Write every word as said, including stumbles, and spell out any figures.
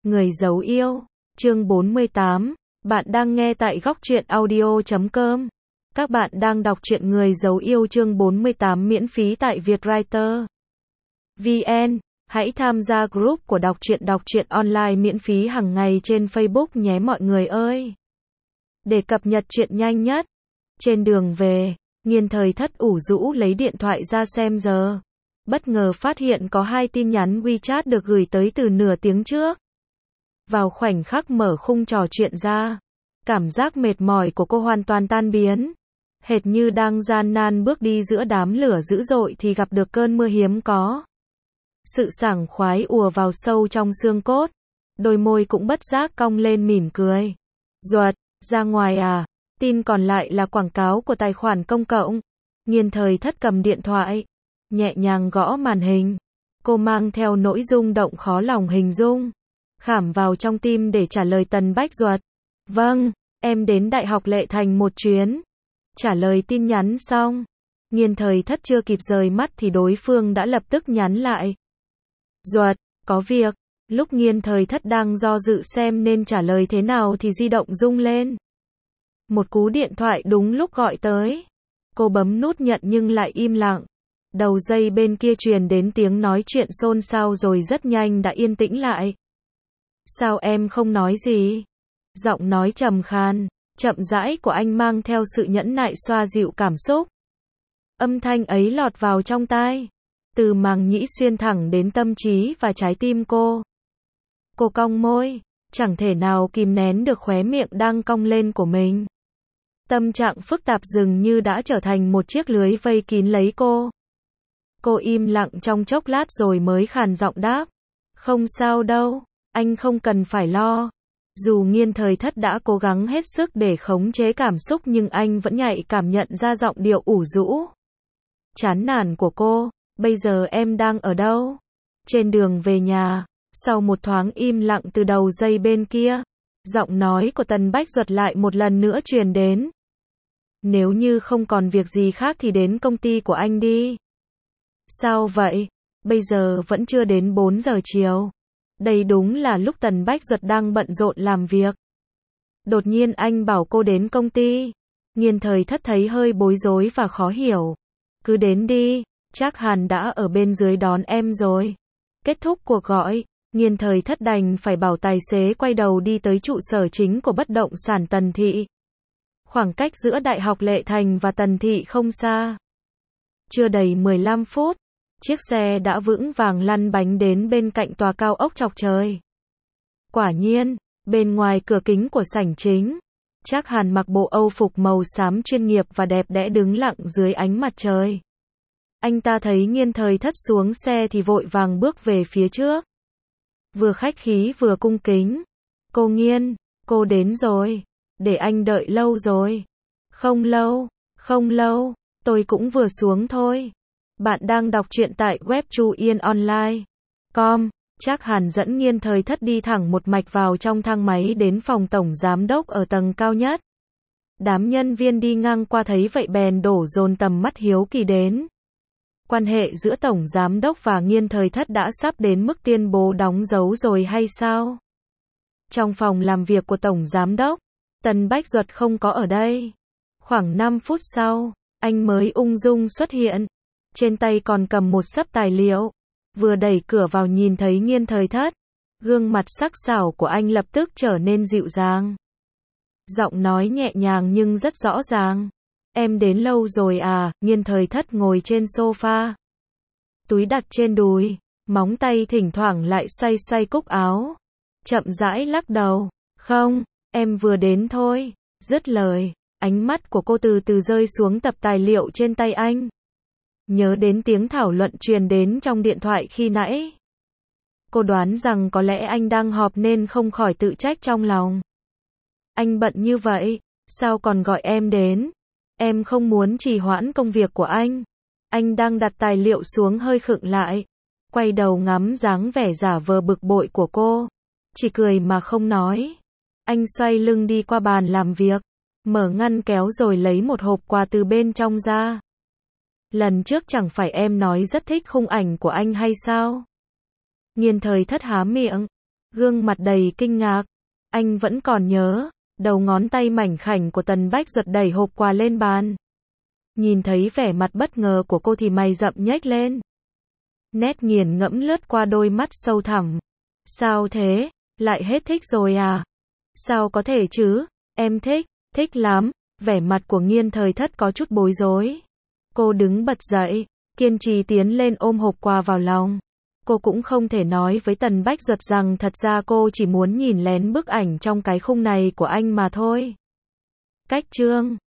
Người giấu yêu, chương bốn mươi tám. Bạn đang nghe tại góc truyện audio chấm com. Các bạn đang đọc truyện Người giấu yêu chương bốn mươi tám miễn phí tại Vietwriter chấm vn. Hãy tham gia group của đọc truyện đọc truyện online miễn phí hàng ngày trên Facebook nhé mọi người ơi. Để cập nhật truyện nhanh nhất. Trên đường về, Nghiên Thời Thất ủ rũ lấy điện thoại ra xem giờ. Bất ngờ phát hiện có hai tin nhắn WeChat được gửi tới từ nửa tiếng trước. Vào khoảnh khắc mở khung trò chuyện ra, cảm giác mệt mỏi của cô hoàn toàn tan biến. Hệt như đang gian nan bước đi giữa đám lửa dữ dội thì gặp được cơn mưa hiếm có. Sự sảng khoái ùa vào sâu trong xương cốt. Đôi môi cũng bất giác cong lên mỉm cười. Ruột, ra ngoài à? Tin còn lại là quảng cáo của tài khoản công cộng. Nghiên Thời Thất cầm điện thoại, nhẹ nhàng gõ màn hình. Cô mang theo nỗi rung động khó lòng hình dung. Khảm vào trong tim để trả lời Tần Bách Duật. Vâng, em đến Đại học Lệ Thành một chuyến. Trả lời tin nhắn xong, Nghiên Thời Thất chưa kịp rời mắt thì đối phương đã lập tức nhắn lại. Duật, có việc. Lúc Nghiên Thời Thất đang do dự xem nên trả lời thế nào thì di động rung lên. Một cú điện thoại đúng lúc gọi tới. Cô bấm nút nhận nhưng lại im lặng. Đầu dây bên kia truyền đến tiếng nói chuyện xôn xao rồi rất nhanh đã yên tĩnh lại. Sao em không nói gì? Giọng nói trầm khan, chậm rãi của anh mang theo sự nhẫn nại xoa dịu cảm xúc. Âm thanh ấy lọt vào trong tai, từ màng nhĩ xuyên thẳng đến tâm trí và trái tim cô. Cô cong môi, chẳng thể nào kìm nén được khóe miệng đang cong lên của mình. Tâm trạng phức tạp dường như đã trở thành một chiếc lưới vây kín lấy cô. Cô im lặng trong chốc lát rồi mới khàn giọng đáp. Không sao đâu, anh không cần phải lo. Dù Nghiên Thời Thất đã cố gắng hết sức để khống chế cảm xúc nhưng anh vẫn nhạy cảm nhận ra giọng điệu ủ rũ, chán nản của cô. Bây giờ em đang ở đâu? Trên đường về nhà. Sau một thoáng im lặng từ đầu dây bên kia, giọng nói của Tần Bách Duật lại một lần nữa truyền đến. Nếu như không còn việc gì khác thì đến công ty của anh đi. Sao vậy? Bây giờ vẫn chưa đến bốn giờ chiều. Đây đúng là lúc Tần Bách Duật đang bận rộn làm việc. Đột nhiên anh bảo cô đến công ty. Nghiên Thời Thất thấy hơi bối rối và khó hiểu. Cứ đến đi, chắc hẳn đã ở bên dưới đón em rồi. Kết thúc cuộc gọi, Nghiên Thời Thất đành phải bảo tài xế quay đầu đi tới trụ sở chính của bất động sản Tần Thị. Khoảng cách giữa Đại học Lệ Thành và Tần Thị không xa. Chưa đầy mười lăm phút, chiếc xe đã vững vàng lăn bánh đến bên cạnh tòa cao ốc chọc trời. Quả nhiên, bên ngoài cửa kính của sảnh chính, Trác Hàn mặc bộ âu phục màu xám chuyên nghiệp và đẹp đẽ đứng lặng dưới ánh mặt trời. Anh ta thấy Nghiên Thời Thất xuống xe thì vội vàng bước về phía trước. Vừa khách khí vừa cung kính. Cô Nghiên, cô đến rồi. Để anh đợi lâu rồi. Không lâu, không lâu, tôi cũng vừa xuống thôi. Bạn đang đọc truyện tại web chu yên online chấm com. Trác Hàn dẫn Nghiên Thời Thất đi thẳng một mạch vào trong thang máy đến phòng tổng giám đốc ở tầng cao nhất. Đám nhân viên đi ngang qua thấy vậy bèn đổ dồn tầm mắt hiếu kỳ đến. Quan hệ giữa tổng giám đốc và Nghiên Thời Thất đã sắp đến mức tuyên bố đóng dấu rồi hay sao? Trong phòng làm việc của tổng giám đốc, Tần Bách Duật không có ở đây. Khoảng năm phút sau, anh mới ung dung xuất hiện. Trên tay còn cầm một xấp tài liệu. Vừa đẩy cửa vào nhìn thấy Nghiên Thời Thất, gương mặt sắc sảo của anh lập tức trở nên dịu dàng. Giọng nói nhẹ nhàng nhưng rất rõ ràng. Em đến lâu rồi à? Nghiên Thời Thất ngồi trên sofa, túi đặt trên đùi, móng tay thỉnh thoảng lại xoay xoay cúc áo. Chậm rãi lắc đầu. Không, em vừa đến thôi. Dứt lời, ánh mắt của cô từ từ rơi xuống tập tài liệu trên tay anh. Nhớ đến tiếng thảo luận truyền đến trong điện thoại khi nãy. Cô đoán rằng có lẽ anh đang họp nên không khỏi tự trách trong lòng. Anh bận như vậy, sao còn gọi em đến? Em không muốn trì hoãn công việc của anh. Anh đang đặt tài liệu xuống hơi khựng lại. Quay đầu ngắm dáng vẻ giả vờ bực bội của cô. Chỉ cười mà không nói. Anh xoay lưng đi qua bàn làm việc. Mở ngăn kéo rồi lấy một hộp quà từ bên trong ra. Lần trước chẳng phải em nói rất thích khung ảnh của anh hay sao? Nghiên Thời Thất há miệng. Gương mặt đầy kinh ngạc. Anh vẫn còn nhớ, đầu ngón tay mảnh khảnh của Tần Bách Duật đẩy hộp quà lên bàn. Nhìn thấy vẻ mặt bất ngờ của cô thì mày rậm nhếch lên. Nét nghiền ngẫm lướt qua đôi mắt sâu thẳm. Sao thế? Lại hết thích rồi à? Sao có thể chứ? Em thích, thích lắm. Vẻ mặt của Nghiên Thời Thất có chút bối rối. Cô đứng bật dậy, kiên trì tiến lên ôm hộp quà vào lòng. Cô cũng không thể nói với Tần Bách Duật rằng thật ra cô chỉ muốn nhìn lén bức ảnh trong cái khung này của anh mà thôi. Cách chương